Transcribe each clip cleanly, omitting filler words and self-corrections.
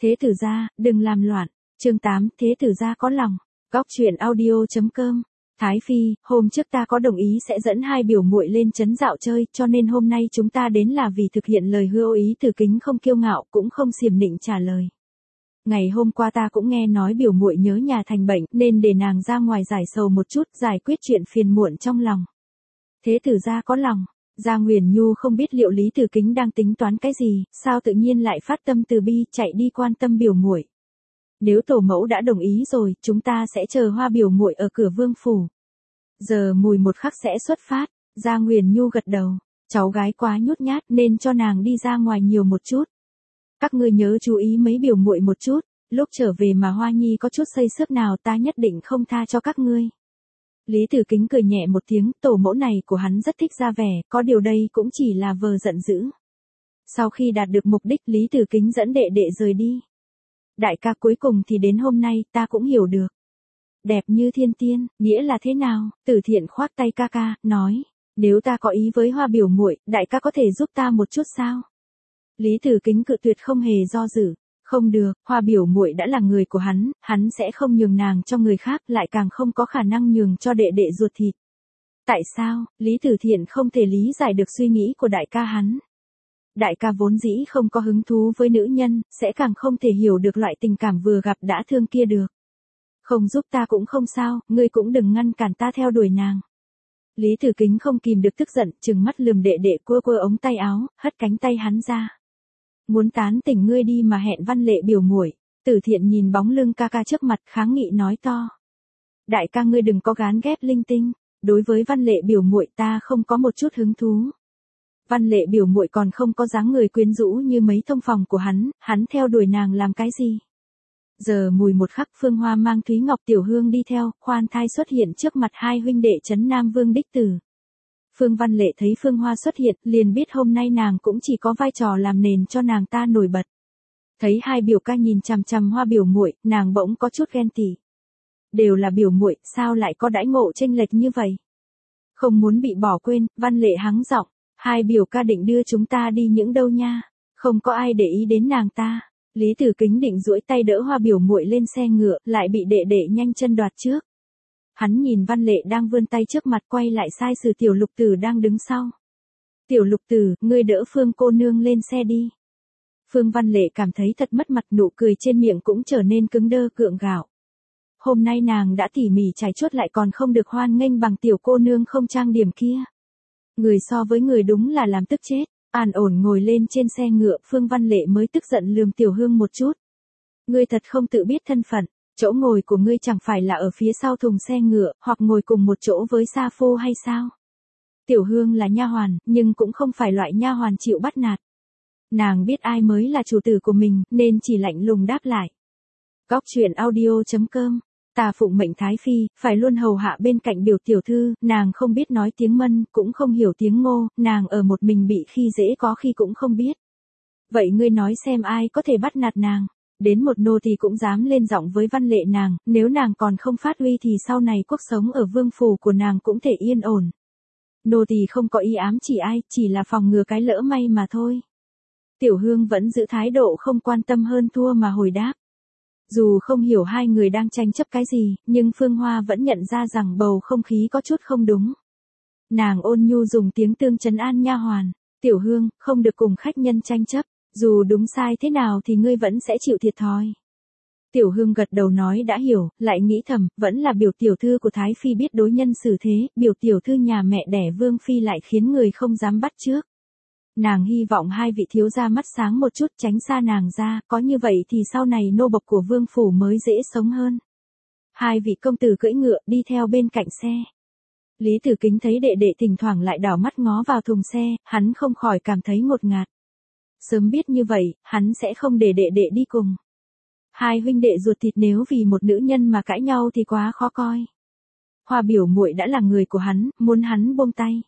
Thế tử gia, đừng làm loạn. Chương 8, thế tử gia có lòng. Góc truyện audio.com. Thái Phi, hôm trước ta có đồng ý sẽ dẫn hai biểu muội lên trấn dạo chơi, cho nên hôm nay chúng ta đến là vì thực hiện lời hứa. Ý Tử Kính không kiêu ngạo cũng không xiểm nịnh trả lời. Ngày hôm qua ta cũng nghe nói biểu muội nhớ nhà thành bệnh, nên để nàng ra ngoài giải sầu một chút, giải quyết chuyện phiền muộn trong lòng. Thế tử gia có lòng. Gia Nguyền Nhu không biết liệu Lý Tử Kính đang tính toán cái gì, sao tự nhiên lại phát tâm từ bi chạy đi quan tâm biểu muội. Nếu tổ mẫu đã đồng ý rồi, chúng ta sẽ chờ Hoa biểu muội ở cửa vương phủ. Giờ mùi một khắc sẽ xuất phát. Gia Nguyền Nhu gật đầu. Cháu gái quá nhút nhát nên cho nàng đi ra ngoài nhiều một chút. Các ngươi nhớ chú ý mấy biểu muội một chút, lúc trở về mà Hoa Nhi có chút xây xước nào ta nhất định không tha cho các ngươi. Lý Tử Kính cười nhẹ một tiếng, tổ mẫu này của hắn rất thích ra vẻ, có điều đây cũng chỉ là vờ giận dữ. Sau khi đạt được mục đích, Lý Tử Kính dẫn đệ đệ rời đi. Đại ca cuối cùng thì đến hôm nay, ta cũng hiểu được. Đẹp như thiên tiên, nghĩa là thế nào? Tử Thiện khoác tay ca ca, nói, nếu ta có ý với Hoa biểu muội, đại ca có thể giúp ta một chút sao? Lý Tử Kính cự tuyệt không hề do dự. Không được, Hoa biểu muội đã là người của hắn sẽ không nhường nàng cho người khác, lại càng không có khả năng nhường cho đệ đệ ruột thịt. Tại sao? Lý Tử Thiện không thể lý giải được suy nghĩ của đại ca hắn. Đại ca vốn dĩ không có hứng thú với nữ nhân, sẽ càng không thể hiểu được loại tình cảm vừa gặp đã thương kia được. Không giúp ta cũng không sao, ngươi cũng đừng ngăn cản ta theo đuổi nàng. Lý Tử Kính không kìm được tức giận, trừng mắt lườm đệ đệ, cua ống tay áo, hất cánh tay hắn ra. Muốn tán tỉnh ngươi đi mà hẹn Văn Lệ biểu muội. Tử Thiện nhìn bóng lưng ca ca trước mặt, kháng nghị nói to. Đại ca ngươi đừng có gán ghép linh tinh, đối với Văn Lệ biểu muội ta không có một chút hứng thú. Văn Lệ biểu muội còn không có dáng người quyến rũ như mấy thông phòng của hắn theo đuổi nàng làm cái gì? Giờ mùi một khắc Phương Hoa mang Thúy Ngọc Tiểu Hương đi theo, khoan thai xuất hiện trước mặt hai huynh đệ trấn Nam Vương đích tử. Phương Văn Lệ thấy Phương Hoa xuất hiện, liền biết hôm nay nàng cũng chỉ có vai trò làm nền cho nàng ta nổi bật. Thấy hai biểu ca nhìn chằm chằm Hoa biểu muội, nàng bỗng có chút ghen tị. Đều là biểu muội, sao lại có đãi ngộ chênh lệch như vậy? Không muốn bị bỏ quên, Văn Lệ hắng giọng, hai biểu ca định đưa chúng ta đi những đâu nha? Không có ai để ý đến nàng ta. Lý Tử Kính định duỗi tay đỡ Hoa biểu muội lên xe ngựa, lại bị đệ đệ nhanh chân đoạt trước. Hắn nhìn Văn Lệ đang vươn tay trước mặt, quay lại sai sử Tiểu Lục Tử đang đứng sau. Tiểu Lục Tử, ngươi đỡ Phương cô nương lên xe đi. Phương Văn Lệ cảm thấy thật mất mặt, nụ cười trên miệng cũng trở nên cứng đơ gượng gạo. Hôm nay nàng đã tỉ mỉ trải chuốt lại còn không được hoan nghênh bằng tiểu cô nương không trang điểm kia. Người so với người đúng là làm tức chết. An ổn ngồi lên trên xe ngựa, Phương Văn Lệ mới tức giận lườm Tiểu Hương một chút. Ngươi thật không tự biết thân phận. Chỗ ngồi của ngươi chẳng phải là ở phía sau thùng xe ngựa, hoặc ngồi cùng một chỗ với sa phu hay sao? Tiểu Hương là nha hoàn, nhưng cũng không phải loại nha hoàn chịu bắt nạt. Nàng biết ai mới là chủ tử của mình, nên chỉ lạnh lùng đáp lại. Góc truyện audio.com. Ta phụng mệnh Thái Phi, phải luôn hầu hạ bên cạnh biểu tiểu thư, nàng không biết nói tiếng Mân, cũng không hiểu tiếng Ngô, nàng ở một mình bị khi dễ có khi cũng không biết. Vậy ngươi nói xem ai có thể bắt nạt nàng? Đến một nô tỳ cũng dám lên giọng với Văn Lệ nàng, nếu nàng còn không phát uy thì sau này cuộc sống ở vương phủ của nàng cũng thể yên ổn. Nô tỳ không có ý ám chỉ ai, chỉ là phòng ngừa cái lỡ may mà thôi. Tiểu Hương vẫn giữ thái độ không quan tâm hơn thua mà hồi đáp. Dù không hiểu hai người đang tranh chấp cái gì, nhưng Phương Hoa vẫn nhận ra rằng bầu không khí có chút không đúng. Nàng ôn nhu dùng tiếng tương trấn an nha hoàn. Tiểu Hương, không được cùng khách nhân tranh chấp. Dù đúng sai thế nào thì ngươi vẫn sẽ chịu thiệt thòi. Tiểu Hương gật đầu nói đã hiểu, lại nghĩ thầm, vẫn là biểu tiểu thư của Thái Phi biết đối nhân xử thế, biểu tiểu thư nhà mẹ đẻ Vương Phi lại khiến người không dám bắt trước. Nàng hy vọng hai vị thiếu gia mắt sáng một chút tránh xa nàng ra, có như vậy thì sau này nô bộc của Vương Phủ mới dễ sống hơn. Hai vị công tử cưỡi ngựa đi theo bên cạnh xe. Lý Tử Kính thấy đệ đệ thỉnh thoảng lại đảo mắt ngó vào thùng xe, hắn không khỏi cảm thấy ngột ngạt. Sớm biết như vậy, hắn sẽ không để đệ đệ đi cùng. Hai huynh đệ ruột thịt nếu vì một nữ nhân mà cãi nhau thì quá khó coi. Hoa biểu muội đã là người của hắn, muốn hắn buông tay.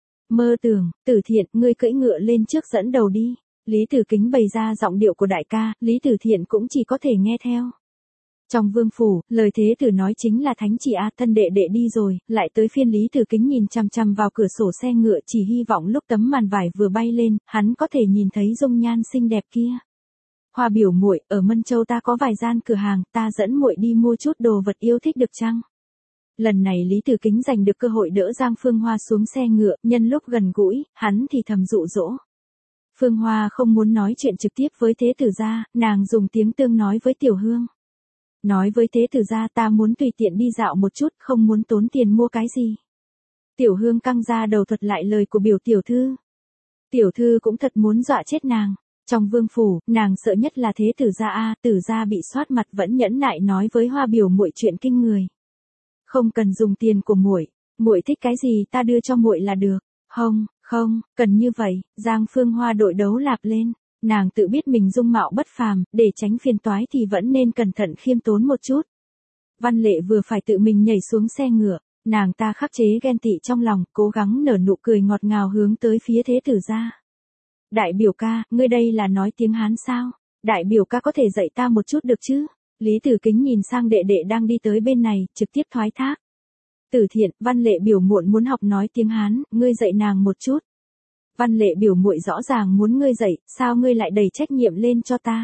Mơ tưởng, Tử Thiện, ngươi cưỡi ngựa lên trước dẫn đầu đi. Lý Tử Kính bày ra giọng điệu của đại ca, Lý Tử Thiện cũng chỉ có thể nghe theo. Trong vương phủ, lời thế tử nói chính là thánh chỉ thân đệ đệ đi rồi, lại tới phiên Lý Tử Kính nhìn chằm chằm vào cửa sổ xe ngựa chỉ hy vọng lúc tấm màn vải vừa bay lên, hắn có thể nhìn thấy dung nhan xinh đẹp kia. Hoa biểu muội, ở Mân Châu ta có vài gian cửa hàng, ta dẫn muội đi mua chút đồ vật yêu thích được chăng? Lần này Lý Tử Kính giành được cơ hội đỡ Giang Phương Hoa xuống xe ngựa, nhân lúc gần gũi, hắn thì thầm dụ dỗ. Phương Hoa không muốn nói chuyện trực tiếp với Thế Tử gia, nàng dùng tiếng Tương nói với Tiểu Hương. Nói với Thế Tử gia ta muốn tùy tiện đi dạo một chút, không muốn tốn tiền mua cái gì. Tiểu Hương căng ra đầu thuật lại lời của biểu tiểu thư. Tiểu thư cũng thật muốn dọa chết nàng. Trong vương phủ, nàng sợ nhất là Thế Tử gia Tử gia bị xoát mặt vẫn nhẫn nại nói với Hoa biểu muội chuyện kinh người. Không cần dùng tiền của muội, muội thích cái gì ta đưa cho muội là được. Không, cần như vậy. Giang Phương Hoa đội đấu lạp lên. Nàng tự biết mình dung mạo bất phàm, để tránh phiền toái thì vẫn nên cẩn thận khiêm tốn một chút. Văn Lệ vừa phải tự mình nhảy xuống xe ngựa, nàng ta khắc chế ghen tị trong lòng, cố gắng nở nụ cười ngọt ngào hướng tới phía Thế Tử gia. Đại biểu ca, ngươi đây là nói tiếng Hán sao? Đại biểu ca có thể dạy ta một chút được chứ? Lý Tử Kính nhìn sang đệ đệ đang đi tới bên này, trực tiếp thoái thác. Tử Thiện, Văn Lệ biểu muội muốn học nói tiếng Hán, ngươi dạy nàng một chút. Văn Lệ biểu muội rõ ràng muốn ngươi dạy, sao ngươi lại đẩy trách nhiệm lên cho ta?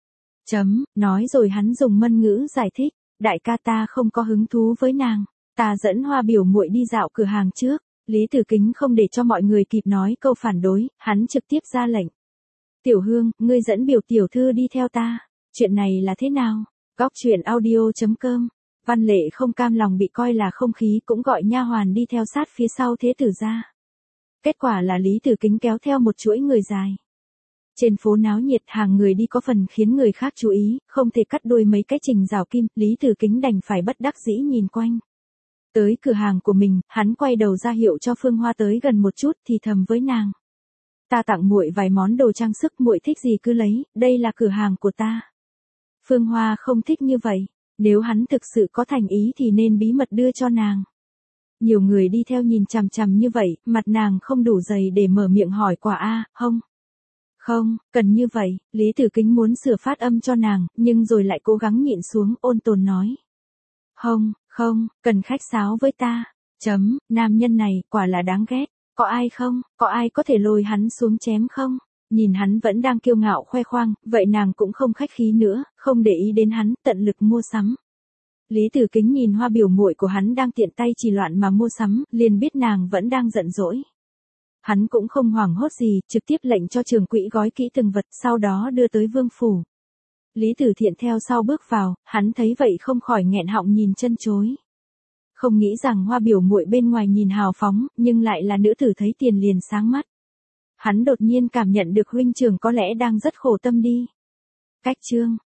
Nói rồi hắn dùng Mân ngữ giải thích, đại ca ta không có hứng thú với nàng, ta dẫn Hoa biểu muội đi dạo cửa hàng trước. Lý Tử Kính không để cho mọi người kịp nói câu phản đối, hắn trực tiếp ra lệnh. Tiểu Hương, ngươi dẫn biểu tiểu thư đi theo ta. Chuyện này là thế nào? Góc truyện audio.com. Văn Lệ không cam lòng bị coi là không khí cũng gọi nha hoàn đi theo sát phía sau Thế Tử gia. Kết quả là Lý Tử Kính kéo theo một chuỗi người dài. Trên phố náo nhiệt hàng người đi có phần khiến người khác chú ý, không thể cắt đuôi mấy cái trình rào kim, Lý Tử Kính đành phải bất đắc dĩ nhìn quanh. Tới cửa hàng của mình, hắn quay đầu ra hiệu cho Phương Hoa tới gần một chút thì thầm với nàng. Ta tặng muội vài món đồ trang sức, muội thích gì cứ lấy, đây là cửa hàng của ta. Phương Hoa không thích như vậy, nếu hắn thực sự có thành ý thì nên bí mật đưa cho nàng. Nhiều người đi theo nhìn chằm chằm như vậy, mặt nàng không đủ dày để mở miệng hỏi quả không, cần như vậy, Lý Tử Kính muốn sửa phát âm cho nàng, nhưng rồi lại cố gắng nhịn xuống ôn tồn nói. Không, cần khách sáo với ta. Nam nhân này, quả là đáng ghét. Có ai không? Có ai có thể lôi hắn xuống chém không? Nhìn hắn vẫn đang kiêu ngạo khoe khoang, vậy nàng cũng không khách khí nữa, không để ý đến hắn, tận lực mua sắm. Lý Tử Kính nhìn Hoa biểu muội của hắn đang tiện tay chỉ loạn mà mua sắm, liền biết nàng vẫn đang giận dỗi. Hắn cũng không hoảng hốt gì, trực tiếp lệnh cho trưởng quỹ gói kỹ từng vật, sau đó đưa tới vương phủ. Lý Tử Thiện theo sau bước vào, hắn thấy vậy không khỏi nghẹn họng nhìn chân chối. Không nghĩ rằng Hoa biểu muội bên ngoài nhìn hào phóng, nhưng lại là nữ tử thấy tiền liền sáng mắt. Hắn đột nhiên cảm nhận được huynh trưởng có lẽ đang rất khổ tâm đi. Cách chương